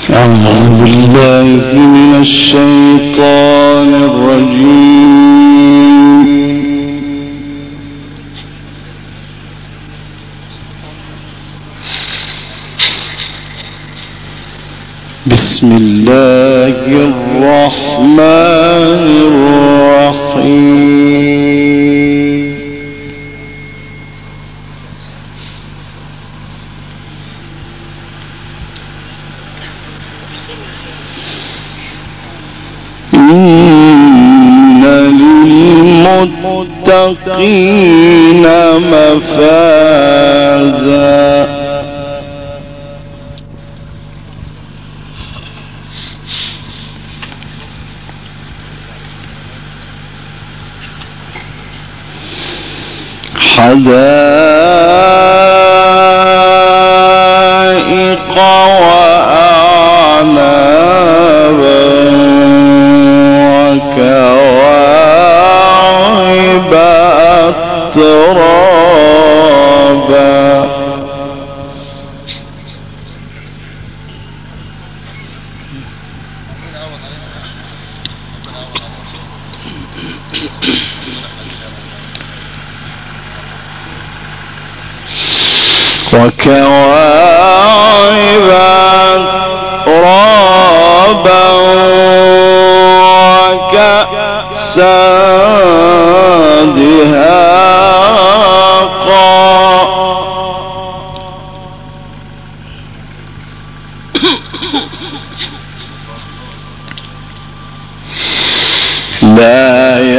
أعوذ بالله من الشيطان الرجيم. بسم الله الرحمن الرحيم. إن للمتقين مفازا حدائق وأعنابا وكواعب أترابا وكواعب أترابا وكأسا دهاقا لا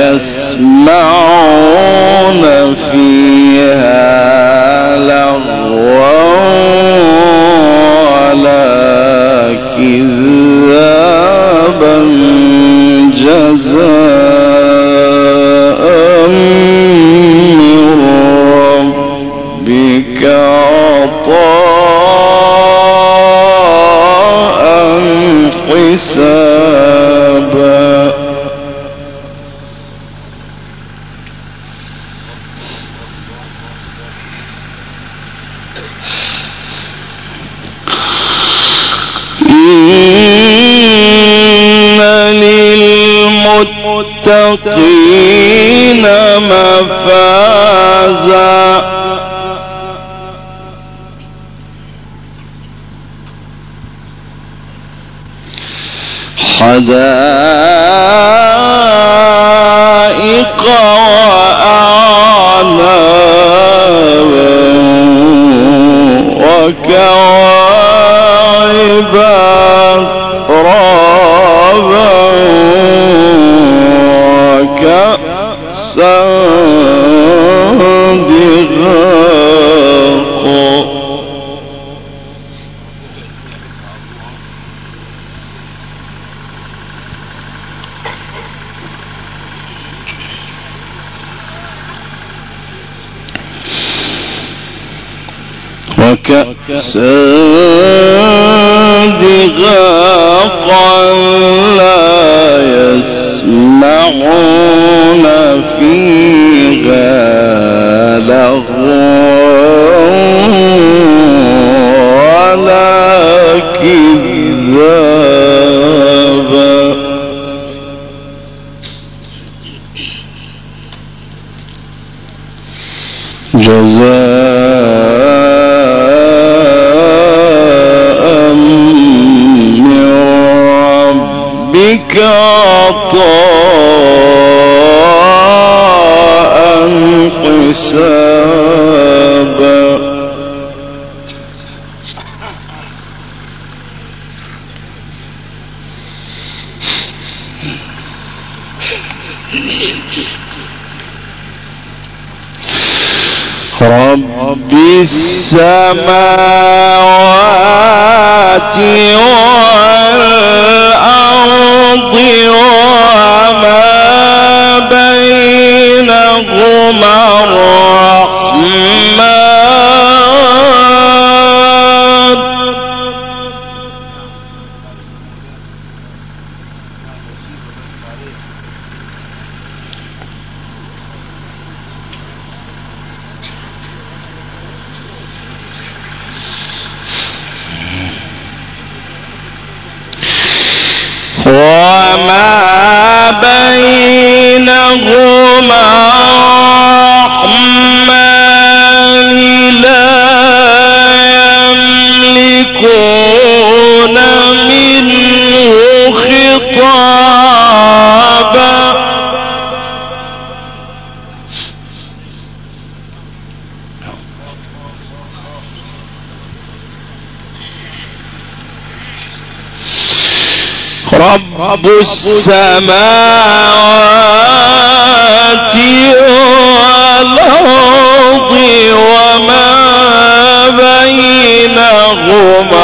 يسمعون فيها لغوا ولا كذابا جزاء من ربك عطاء حسابا للمتقين مفازا حدائق وأعنابا وكواعب أترابا وكأسا دهاقا وكأسا دهاقا لا يسمعون فيها لغوا ولا كذابا جزاء من ربك عطاء حسابا رب السماوات والأرض وما بينهما الرحمن وما بينهما رحمان لا يملكون منه خطابا رب السماوات والأرض وما بينهما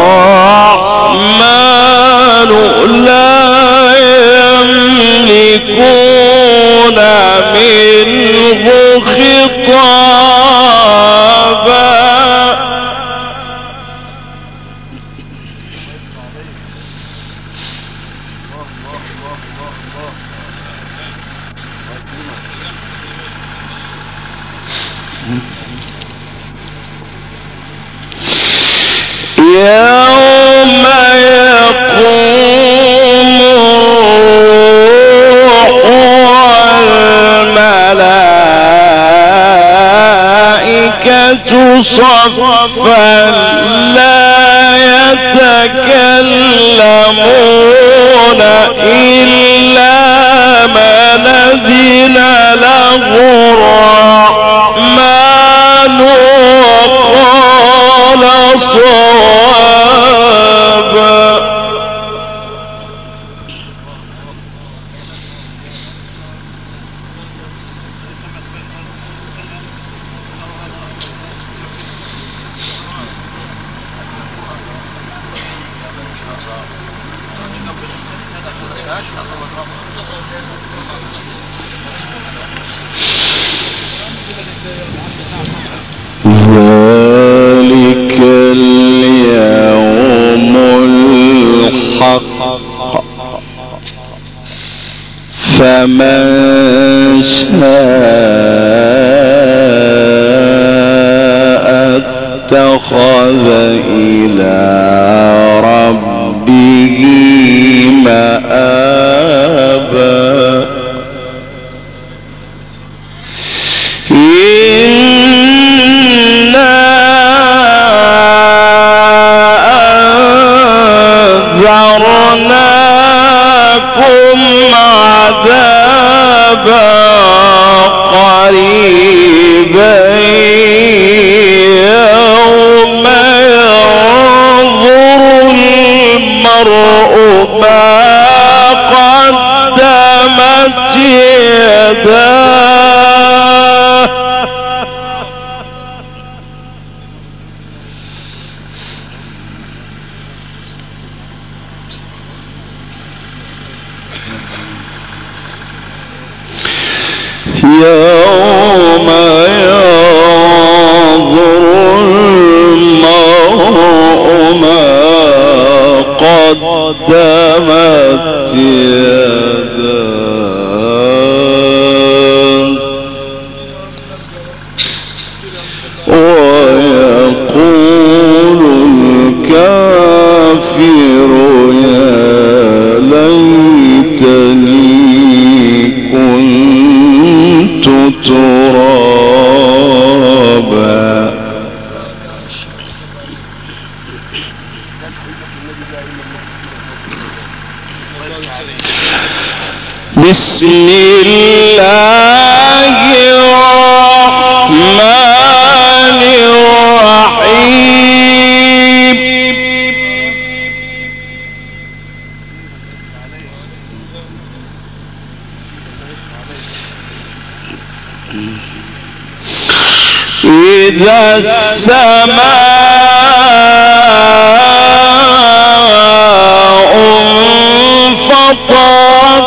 الرحمن لا يملكون منه خطابا يوم يقوم الروح والملائكة صفا لا يتكلمون إلا من أذن له الرحمن وقال صوابا ذلك اليوم الحق فمن شاء اتخذ إلى ربه مآبا أنذرناكم عذابا قريبا يوم ينظر المرء ما قدمت يداه يوم ينظر المرء ما قدمت يداه ويقول الكافر يا ليتني كنت ترابا بسم الله الرحمن الرحيم إذا السماء انفطرت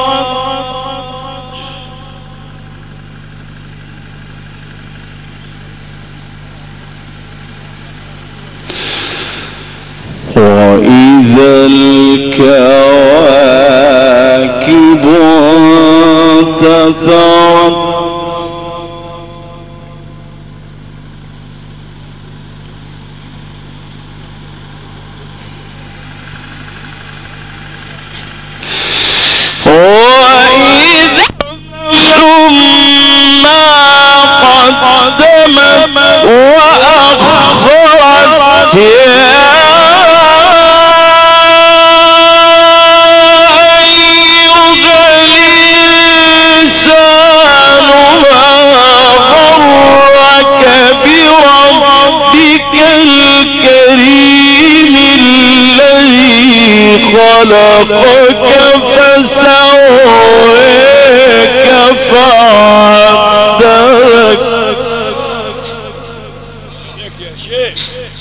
وإذا الكواكب انتثرت وإذا ما قدمت وأخرت يا أيها الإنسان ما غرك بربك الكريم الذي خلقك فسواك فعدلك. يا شيخ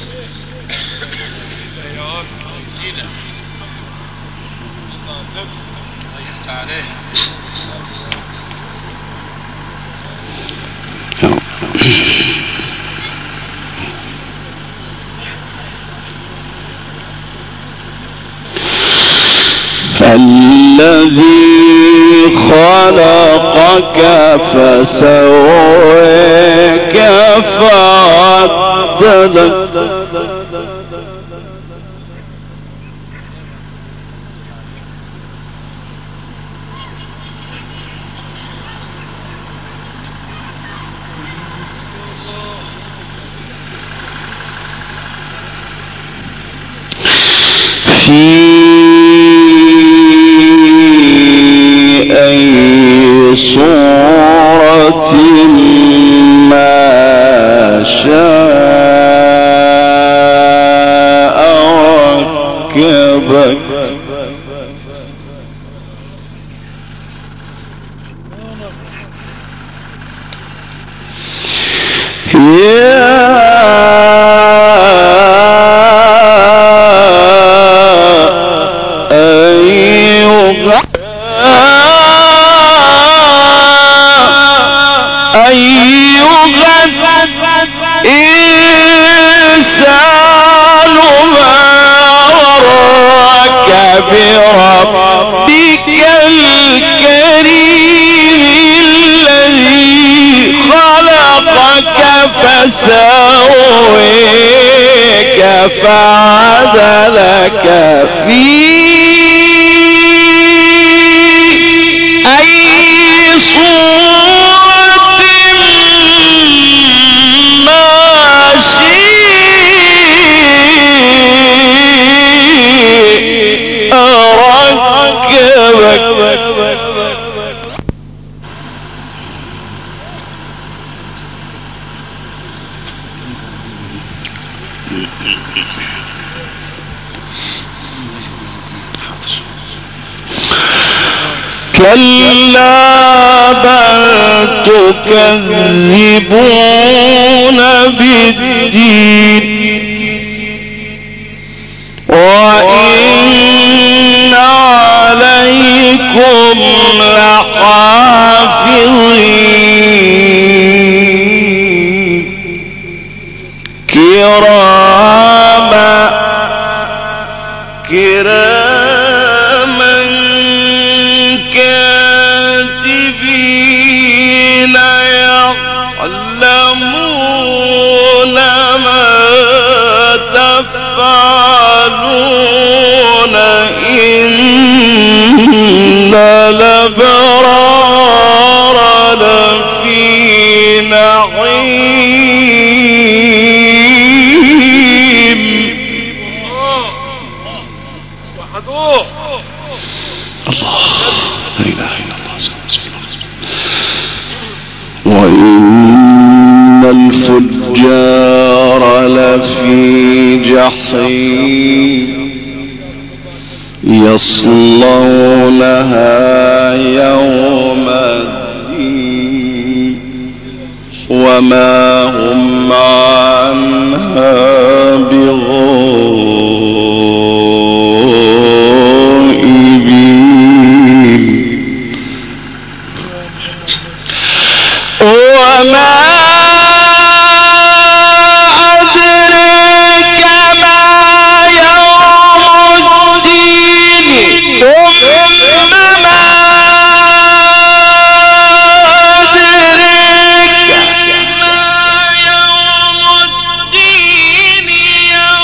الذي خلقك فسواك فعدلك. في أي صورة ما شاء ركبك. أيها الإنسان ما غرك بربك الكريم الذي خلقك فسواك فعدلك في أي صورة ما شاء ركبك. كلا بل تكذبون بالدين وإن عليكم لحافظين كراما كاتبين يعلمون ما تفعلون إن الأبرار لفي نعيم. وحدوه الله لا إله إلا الله. وإن الفجار لفي جحيم يصلونها يوم الدين وما هم عنها بغائبين. وما أدريك ما يوم الدين ثم ما أدريك ما يوم الدين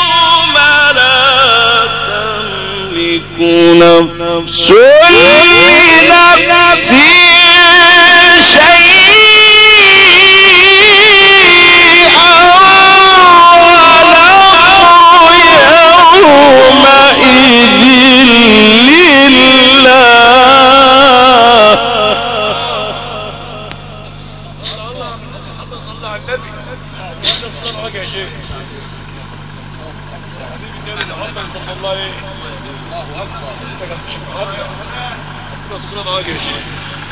الصلاة يا شيخ. حبيبي النبي محمد صلى الله عليه الله أكبر. أنت كنت شيخ محمد. الصلاة يا شيخ.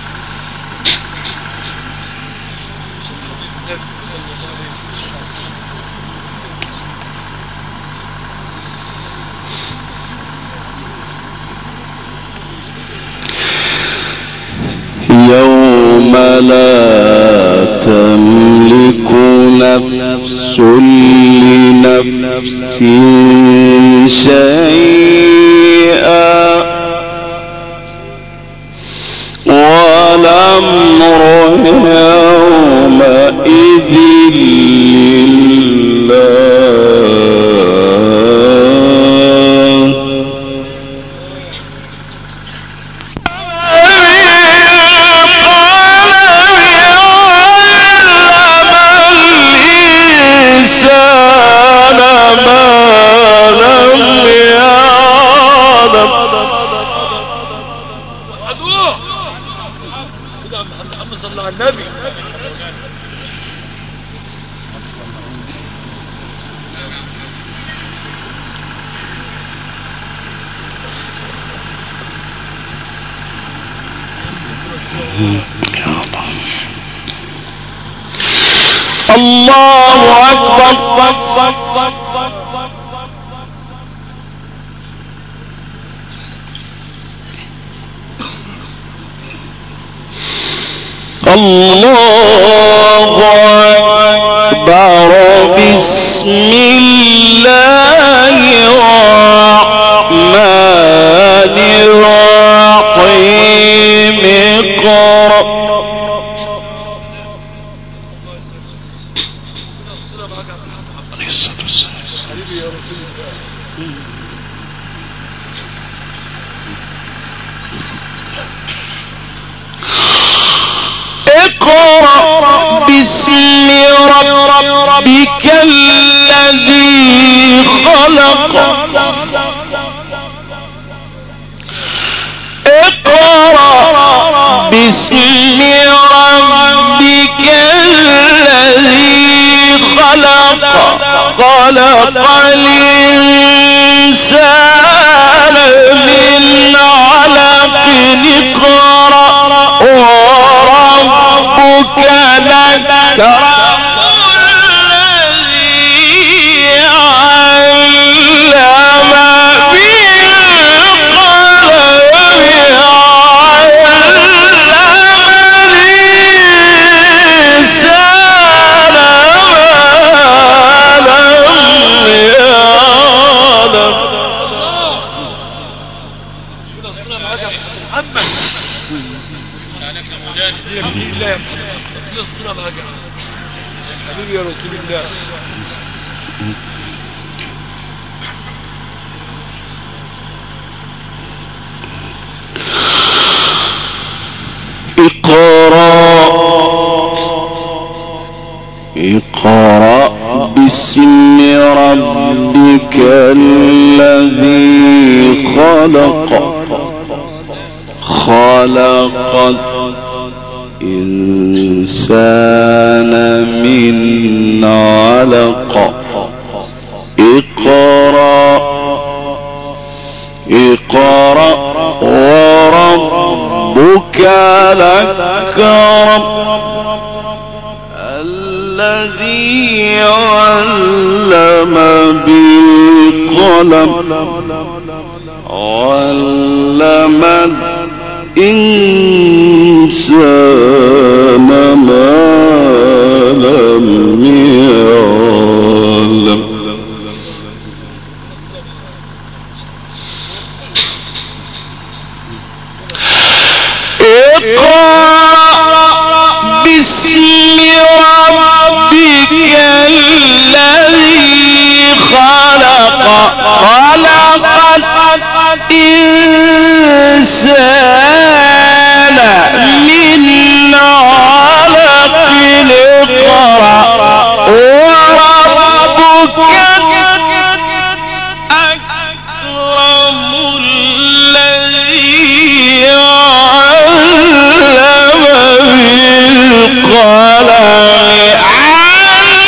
يوم لا تملك نفس لنفس شيئا والأمر يومئذ الله أكبر. الله أكبر. بسم الله الرحمن الرحيم. اقرأ. اقرأ باسم ربك الذي خلق. اقرأ باسم ربك الذي خلق. خلق الإنسان من علق. اقرأ وربك الأكرم الذي علم بالقلم. علم الإنسان ما لم يعلم. حبيبي يا رسول الله. اقرأ باسم ربك الذي خلق. خلق الإنسان من علق. اقرأ وربك الأكرم الذي علم بالقلم. علم الإنسان ما لم يعلم. اقرأ باسم ربك الذي خلق. خلق الإنسان من علق. اقرأ وربك الأكرم الذي علم بالقلم. علم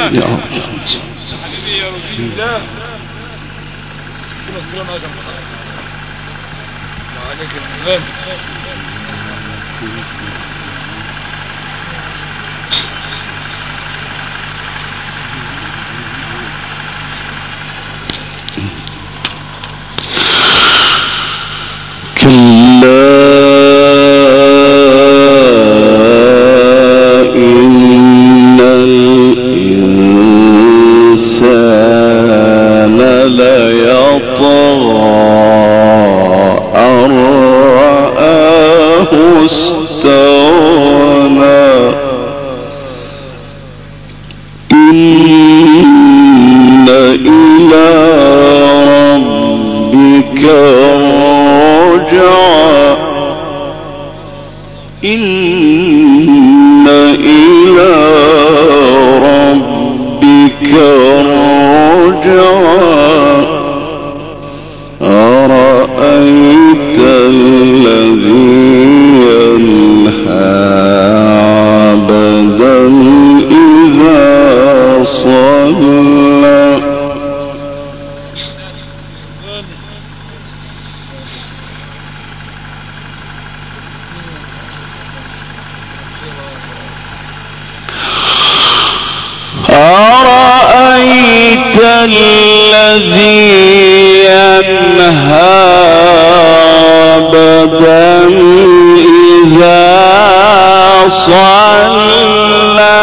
يا رب. حبيبي يا رسول الله. كل السلام عليكم. وعليك السلام. كلا إن الإنسان ليطغى أن رآه استغنى إن إلى ربك الرجعى إن إلى ربك الرجعى أرأيت الذي ينهى عبدا إذا صلى أرأيت الذي ينهى عبدا إذا صلى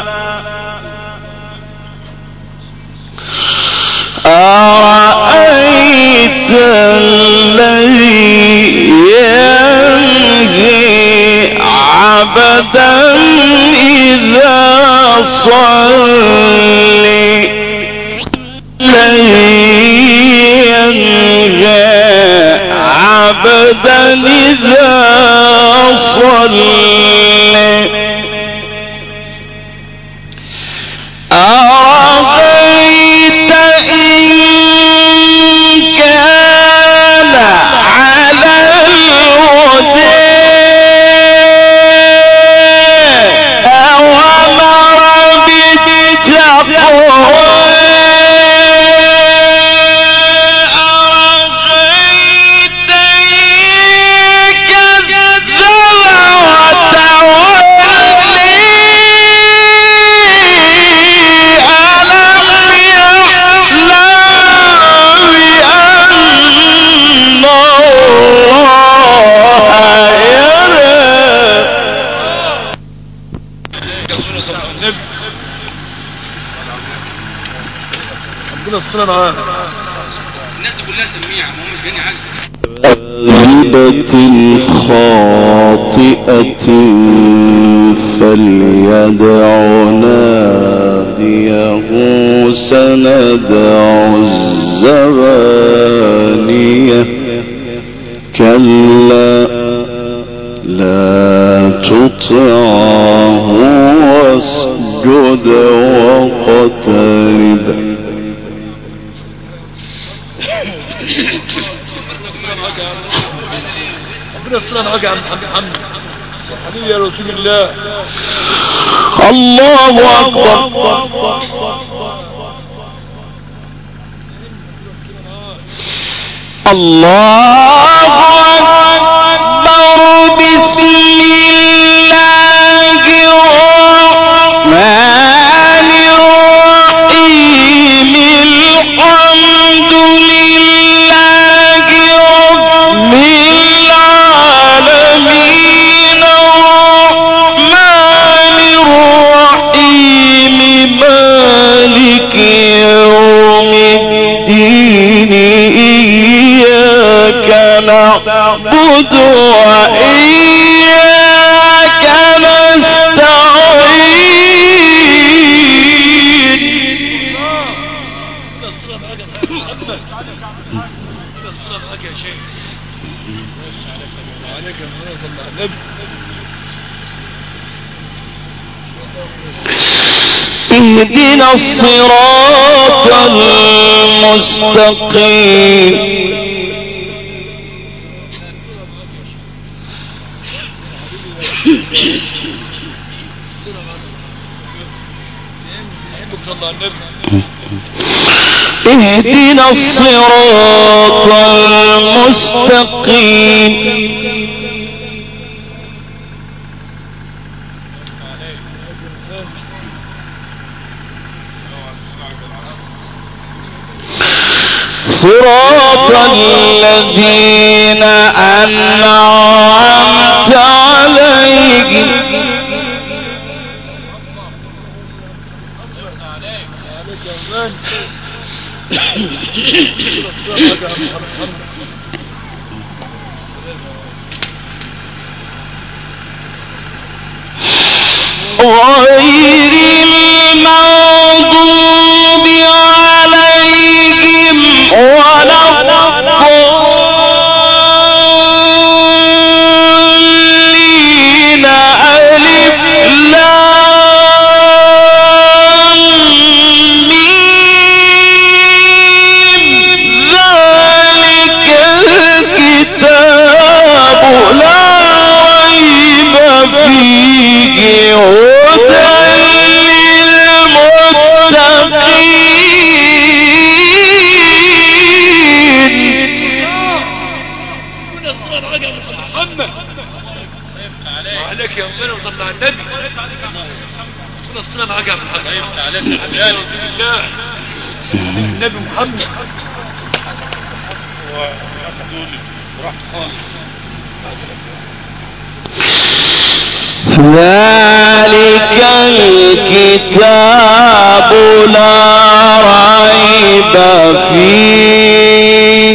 أرأيت الذي ينهي عبدا إذا صلى الذي ينهي عبدا إذا صلى أرأيت إن كان على الهدى أو أمر بالتقوى أرأيت إن كذب وتولى الناس كلها سميعة ما هم مش جايين عجل كاذبة خاطئة فليدع ناديه سندع الزبانية كلا لا تطعه واسجد واقترب ربنا يستر معاك يا عم محمد حبيبي يا رسول الله. الله أكبر. الله أكبر. بسم الله الرحمن الرحيم الحمد لله رب العالمين الرحمن الرحيم مالك يوم الدين إياك نعبد وإياك نستعين. اهدنا الصراط المستقيم اهدنا الصراط المستقيم صراط الذين أنعمت عليهم غير المغضوب عليهم ولا الضالين ألف لام ميم ذلك الكتاب لا ريب فيه هدى عليك يا ربنا وصلى على النبي كل الصلاة معاك يا محمد عليك النبي محمد ذلك الكتاب لا ريب فيه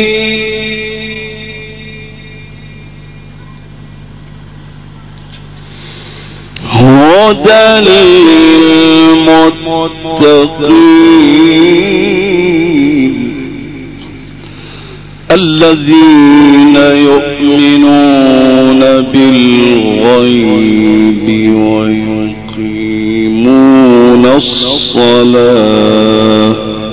هدى للمتقين الذين يؤمنون بالغيب ويقيمون الصلاة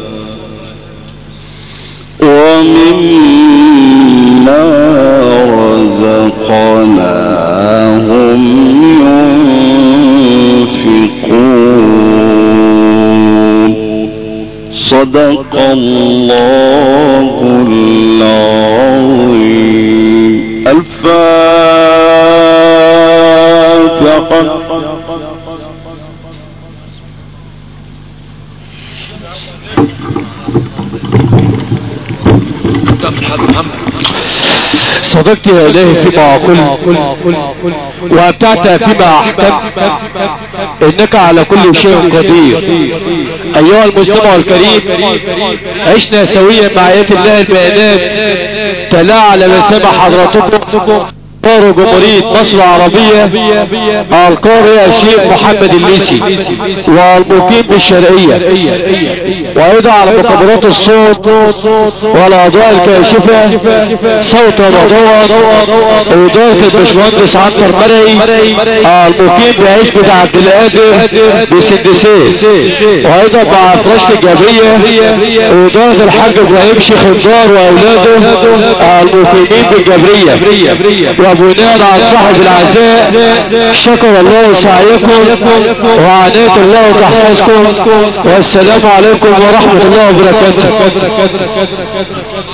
ومما رزقناهم صدق الله العظيم. الفاتحة. صدقت يا إلهي فيما قلت وأبتعت فيما أحكمت إنك على كل شيء قدير. أيها المستمع الكريم، عشنا سويا مع آيات الله البيانات تلا على مسامع حضراتكم قارئ جمهورية مصر العربية القارئ الشيخ محمد الليثي والمقيم بالشرقية، وأيضا على مكبرات الصوت والأضواء الكاشفة صوت وضوء وإدارة الباشمهندس عنتر مرعي المقيم بعزبة عبد القادر بسندسات، وأيضا مع فراشة الجابية وإدارة الحاج إبراهيم شيخ الدار وأولاده المقيمين بالجبرية. وبناء على صاحب العزاء شكر الله سعيكم وعناية الله تحفظكم، والسلام عليكم ورحمة الله وبركاته.